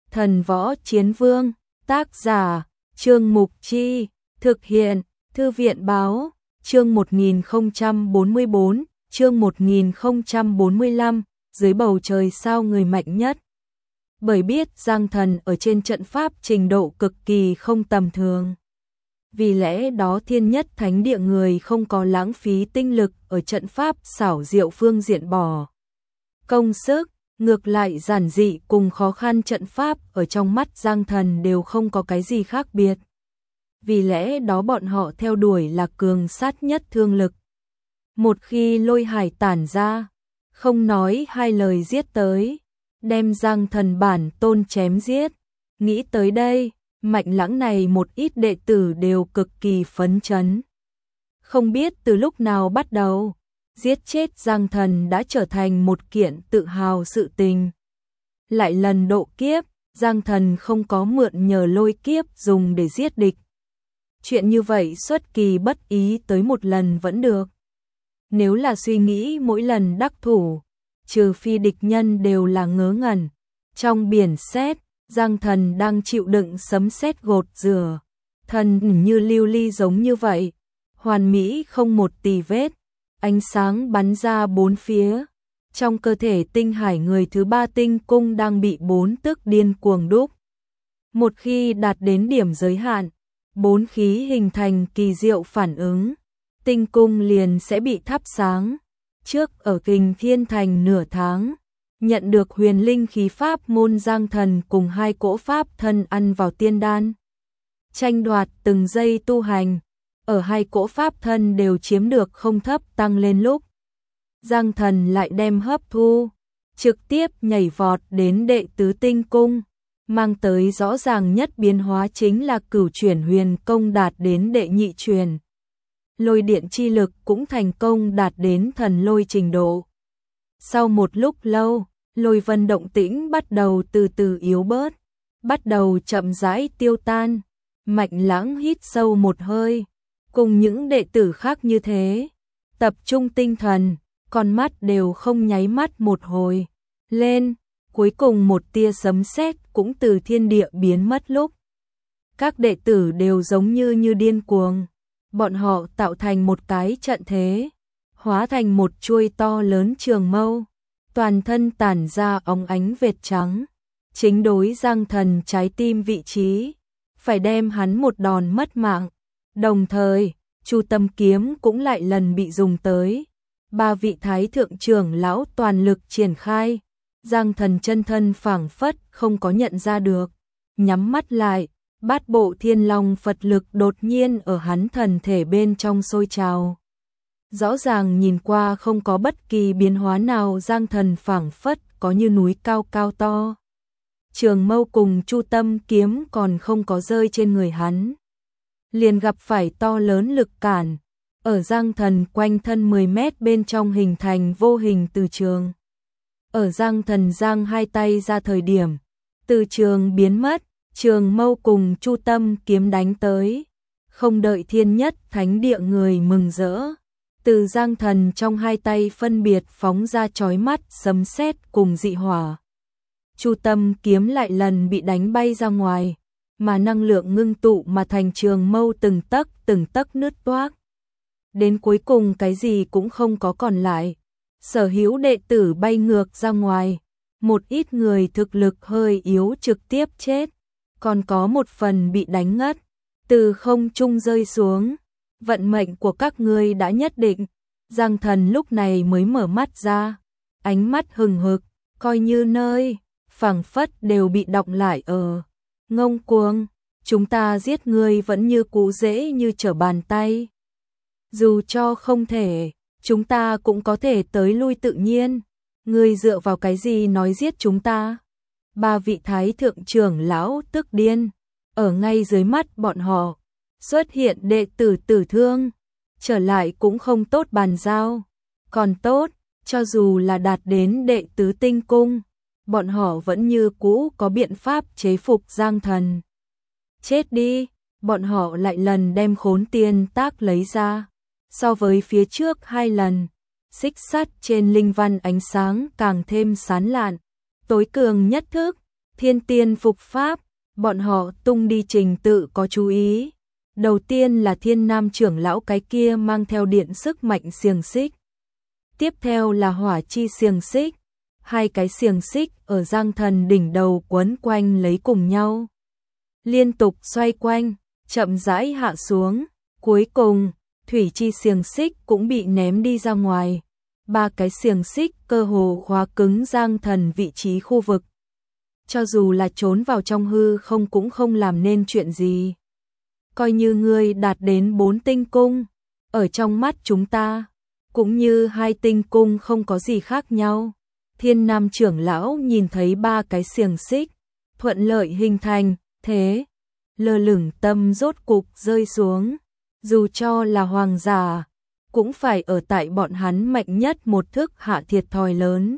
Thần Võ Chiến Vương, tác giả, Trương Mục Chi, thực hiện, Thư viện Báo, chương 1044, chương 1045, dưới bầu trời sao người mạnh nhất. Bởi biết Giang Thần ở trên trận pháp trình độ cực kỳ không tầm thường. Vì lẽ đó Thiên Nhất Thánh Địa người không có lãng phí tinh lực ở trận pháp xảo diệu phương diện bỏ công sức, ngược lại giản dị cùng khó khăn trận pháp ở trong mắt Giang Thần đều không có cái gì khác biệt. Vì lẽ đó bọn họ theo đuổi là cường sát nhất thương lực. Một khi lôi hải tản ra, không nói hai lời giết tới, đem Giang Thần bản tôn chém giết. Nghĩ tới đây, Mạnh Lãng này một ít đệ tử đều cực kỳ phấn chấn. Không biết từ lúc nào bắt đầu, giết chết Giang Thần đã trở thành một kiện tự hào sự tình. Lại lần độ kiếp, Giang Thần không có mượn nhờ lôi kiếp dùng để giết địch. Chuyện như vậy xuất kỳ bất ý tới một lần vẫn được. Nếu là suy nghĩ mỗi lần đắc thủ, trừ phi địch nhân đều là ngớ ngẩn. Trong biển sét, Giang Thần đang chịu đựng sấm sét gột rửa. Thần như lưu ly giống như vậy, hoàn mỹ không một tì vết. Ánh sáng bắn ra bốn phía. Trong cơ thể tinh hải người thứ ba tinh cung đang bị bốn tức điên cuồng đúc. Một khi đạt đến điểm giới hạn, bốn khí hình thành kỳ diệu phản ứng, tinh cung liền sẽ bị thắp sáng. Trước ở Kình Thiên Thành nửa tháng, nhận được huyền linh khí pháp môn Giang Thần cùng hai cỗ pháp thân ăn vào tiên đan. Tranh đoạt từng giây tu hành, ở hai cỗ pháp thân đều chiếm được không thấp tăng lên lúc. Giang Thần lại đem hấp thu, trực tiếp nhảy vọt đến đệ tứ tinh cung, mang tới rõ ràng nhất biến hóa chính là cửu chuyển huyền công đạt đến đệ nhị truyền. Lôi điện chi lực cũng thành công đạt đến thần lôi trình độ. Sau một lúc lâu, lôi vân động tĩnh bắt đầu từ từ yếu bớt, bắt đầu chậm rãi tiêu tan. Mạnh Lãng hít sâu một hơi, cùng những đệ tử khác như thế, tập trung tinh thần, con mắt đều không nháy mắt một hồi. Lên, cuối cùng một tia sấm sét cũng từ thiên địa biến mất lúc. Các đệ tử đều giống như điên cuồng. Bọn họ tạo thành một cái trận thế, hóa thành một chuôi to lớn trường mâu, toàn thân tản ra óng ánh vệt trắng, chính đối Giang Thần trái tim vị trí, phải đem hắn một đòn mất mạng. Đồng thời, Chu Tâm kiếm cũng lại lần bị dùng tới. Ba vị thái thượng trưởng lão toàn lực triển khai, Giang Thần chân thân phảng phất không có nhận ra được, nhắm mắt lại. Bát bộ thiên long Phật lực đột nhiên ở hắn thần thể bên trong sôi trào. Rõ ràng nhìn qua không có bất kỳ biến hóa nào, Giang Thần phảng phất có như núi cao cao to. Trường mâu cùng Chu Tâm kiếm còn không có rơi trên người hắn, liền gặp phải to lớn lực cản, ở Giang Thần quanh thân 10 mét bên trong hình thành vô hình từ trường. Ở Giang Thần giang hai tay ra thời điểm, từ trường biến mất. Trường mâu cùng Chu Tâm kiếm đánh tới, không đợi Thiên Nhất Thánh Địa người mừng rỡ, từ Giang Thần trong hai tay phân biệt phóng ra chói mắt sấm sét cùng dị hỏa. Chu Tâm kiếm lại lần bị đánh bay ra ngoài, mà năng lượng ngưng tụ mà thành trường mâu từng tấc nứt toác. Đến cuối cùng cái gì cũng không có còn lại, sở hữu đệ tử bay ngược ra ngoài, một ít người thực lực hơi yếu trực tiếp chết. Còn có một phần bị đánh ngất, từ không trung rơi xuống. Vận mệnh của các ngươi đã nhất định. Giang Thần lúc này mới mở mắt ra, ánh mắt hừng hực, coi như nơi phảng phất đều bị đọng lại ở. Ngông cuồng, chúng ta giết ngươi vẫn như cũ dễ như trở bàn tay. Dù cho không thể, chúng ta cũng có thể tới lui tự nhiên. Ngươi dựa vào cái gì nói giết chúng ta? Ba vị thái thượng trưởng lão tức điên, ở ngay dưới mắt bọn họ, xuất hiện đệ tử tử thương, trở lại cũng không tốt bàn giao, còn tốt, cho dù là đạt đến đệ tứ tinh cung, bọn họ vẫn như cũ có biện pháp chế phục Giang Thần. Chết đi, bọn họ lại lần đem khốn tiên tác lấy ra, so với phía trước hai lần, xích sắt trên linh văn ánh sáng càng thêm sán lạn. Tối cường nhất thức, Thiên tiên phục pháp, bọn họ tung đi trình tự có chú ý. Đầu tiên là Thiên Nam trưởng lão cái kia mang theo điện sức mạnh xiềng xích. Tiếp theo là hỏa chi xiềng xích. Hai cái xiềng xích ở Giang Thần đỉnh đầu quấn quanh lấy cùng nhau. Liên tục xoay quanh, chậm rãi hạ xuống. Cuối cùng, thủy chi xiềng xích cũng bị ném đi ra ngoài. Ba cái xiềng xích cơ hồ khóa cứng Giang Thần vị trí khu vực. Cho dù là trốn vào trong hư không cũng không làm nên chuyện gì. Coi như ngươi đạt đến 4 tinh cung, ở trong mắt chúng ta, cũng như 2 tinh cung không có gì khác nhau. Thiên Nam trưởng lão nhìn thấy ba cái xiềng xích, thuận lợi hình thành, thế, lơ lửng tâm rốt cục rơi xuống. Dù cho là hoàng giả, cũng phải ở tại bọn hắn mạnh nhất một thức hạ thiệt thòi lớn.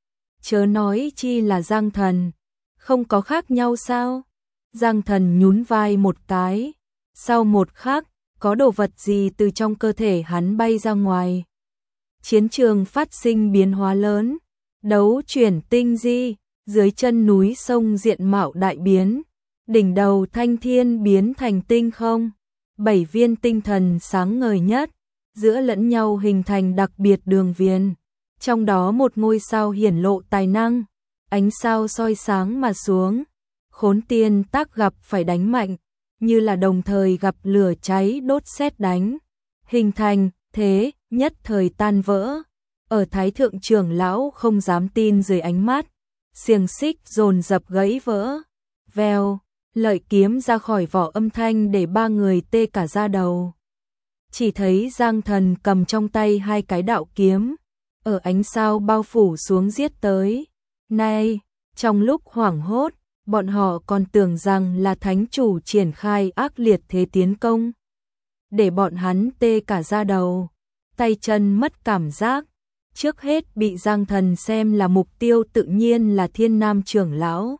Chớ nói chi là Giang Thần, không có khác nhau sao? Giang Thần nhún vai một cái, sau một khắc, có đồ vật gì từ trong cơ thể hắn bay ra ngoài. Chiến trường phát sinh biến hóa lớn, đấu chuyển tinh di, dưới chân núi sông diện mạo đại biến, đỉnh đầu thanh thiên biến thành tinh không, 7 viên tinh thần sáng ngời nhất, giữa lẫn nhau hình thành đặc biệt đường viền, trong đó một ngôi sao hiển lộ tài năng, ánh sao soi sáng mà xuống, khốn tiên tác gặp phải đánh mạnh, như là đồng thời gặp lửa cháy đốt sét đánh, hình thành thế nhất thời tan vỡ. Ở Thái thượng trưởng lão không dám tin dưới ánh mắt, xiềng xích dồn dập gãy vỡ. Vèo, lợi kiếm ra khỏi vỏ âm thanh để ba người tê cả da đầu. Chỉ thấy Giang Thần cầm trong tay hai cái đạo kiếm, ở ánh sao bao phủ xuống giết tới. Này, trong lúc hoảng hốt, bọn họ còn tưởng rằng là thánh chủ triển khai ác liệt thế tiến công. Để bọn hắn tê cả da đầu, tay chân mất cảm giác. Trước hết bị Giang Thần xem là mục tiêu tự nhiên là Thiên Nam trưởng lão.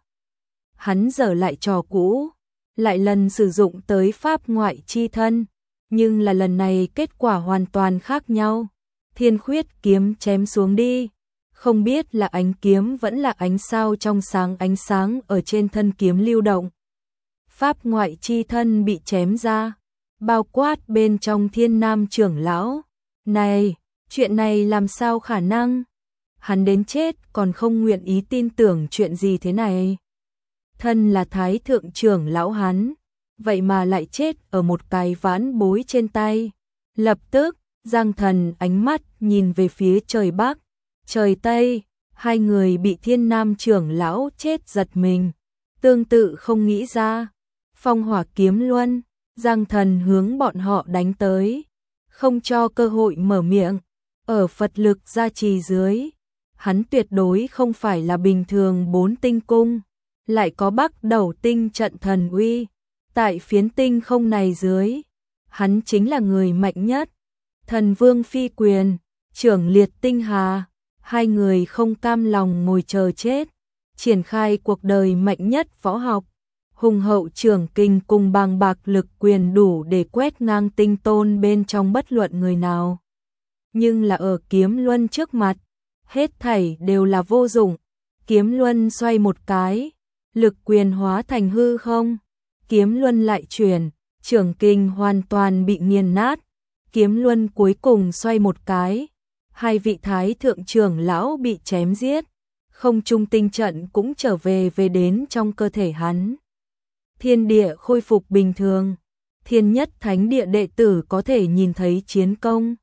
Hắn dở lại trò cũ, lại lần sử dụng tới pháp ngoại chi thân, nhưng là lần này kết quả hoàn toàn khác nhau. Thiên khuyết kiếm chém xuống đi, không biết là ánh kiếm vẫn là ánh sao trong sáng, ánh sáng ở trên thân kiếm lưu động. Pháp ngoại chi thân bị chém ra, bao quát bên trong Thiên Nam trưởng lão. Này, chuyện này làm sao khả năng? Hắn đến chết còn không nguyện ý tin tưởng chuyện gì thế này. Thân là Thái thượng trưởng lão hắn, vậy mà lại chết ở một cái vãn bối trên tay. Lập tức, Giang Thần ánh mắt nhìn về phía trời Bắc, trời Tây, hai người bị Thiên Nam trưởng lão chết giật mình. Tương tự không nghĩ ra, phong hỏa kiếm luân, Giang Thần hướng bọn họ đánh tới, không cho cơ hội mở miệng. Ở Phật lực gia trì dưới, hắn tuyệt đối không phải là bình thường 4 tinh cung, lại có Bắc Đầu tinh trận thần uy. Tại phiến tinh không này dưới, hắn chính là người mạnh nhất. Thần vương phi quyền, trưởng liệt tinh hà, hai người không cam lòng ngồi chờ chết, triển khai cuộc đời mạnh nhất võ học. Hùng hậu trưởng kinh cùng bàng bạc lực quyền đủ để quét ngang tinh tôn bên trong bất luận người nào. Nhưng là ở kiếm luân trước mặt, hết thảy đều là vô dụng. Kiếm luân xoay một cái, lực quyền hóa thành hư không. Kiếm luân lại chuyển, trưởng kinh hoàn toàn bị nghiền nát. Kiếm luân cuối cùng xoay một cái, hai vị thái thượng trưởng lão bị chém giết. Không trung tinh trận cũng trở về đến trong cơ thể hắn. Thiên địa khôi phục bình thường, Thiên Nhất Thánh Địa đệ tử có thể nhìn thấy chiến công.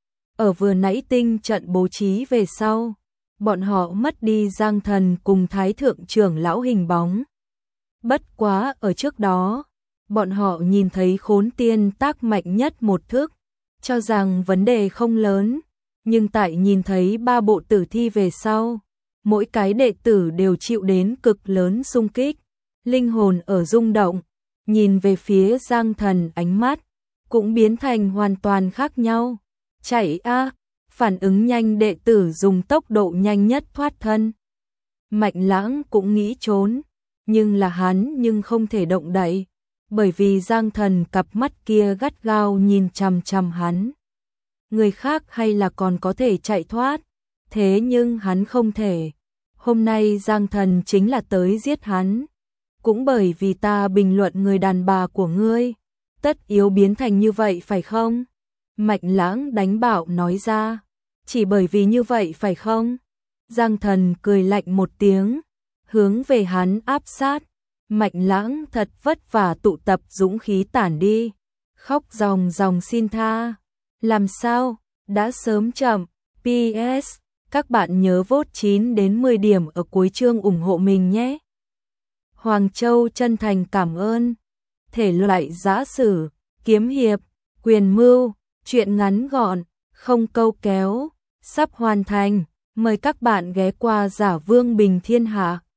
Ở vừa nãy tinh trận bố trí về sau, bọn họ mất đi Giang Thần cùng Thái thượng trưởng lão hình bóng. Bất quá ở trước đó, bọn họ nhìn thấy khốn tiên tác mạnh nhất một thức, cho rằng vấn đề không lớn, nhưng tại nhìn thấy 3 bộ tử thi về sau, mỗi cái đệ tử đều chịu đến cực lớn xung kích, linh hồn ở rung động, nhìn về phía Giang Thần ánh mắt cũng biến thành hoàn toàn khác nhau. Chạy a, phản ứng nhanh đệ tử dùng tốc độ nhanh nhất thoát thân. Mạnh Lãng cũng nghĩ trốn, nhưng là hắn nhưng không thể động đậy, bởi vì Giang Thần cặp mắt kia gắt gao nhìn chằm chằm hắn. Người khác hay là còn có thể chạy thoát, thế nhưng hắn không thể. hôm nay Giang Thần chính là tới giết hắn. Cũng bởi vì ta bình luận người đàn bà của ngươi, tất yếu biến thành như vậy phải không? Mạnh Lãng đánh bạo nói ra. Chỉ bởi vì như vậy phải không? Giang Thần cười lạnh một tiếng, hướng về hắn áp sát. Mạnh Lãng thật vất vả tụ tập dũng khí tản đi, khóc ròng ròng xin tha. Làm sao? Đã sớm chậm. PS, các bạn nhớ vote 9 đến 10 điểm ở cuối chương ủng hộ mình nhé. Hoàng Châu chân thành cảm ơn. Thể loại giã sử, kiếm hiệp, quyền mưu, truyện ngắn gọn, không câu kéo, sắp hoàn thành. Mời các bạn ghé qua Giả Vương Bình Thiên Hạ.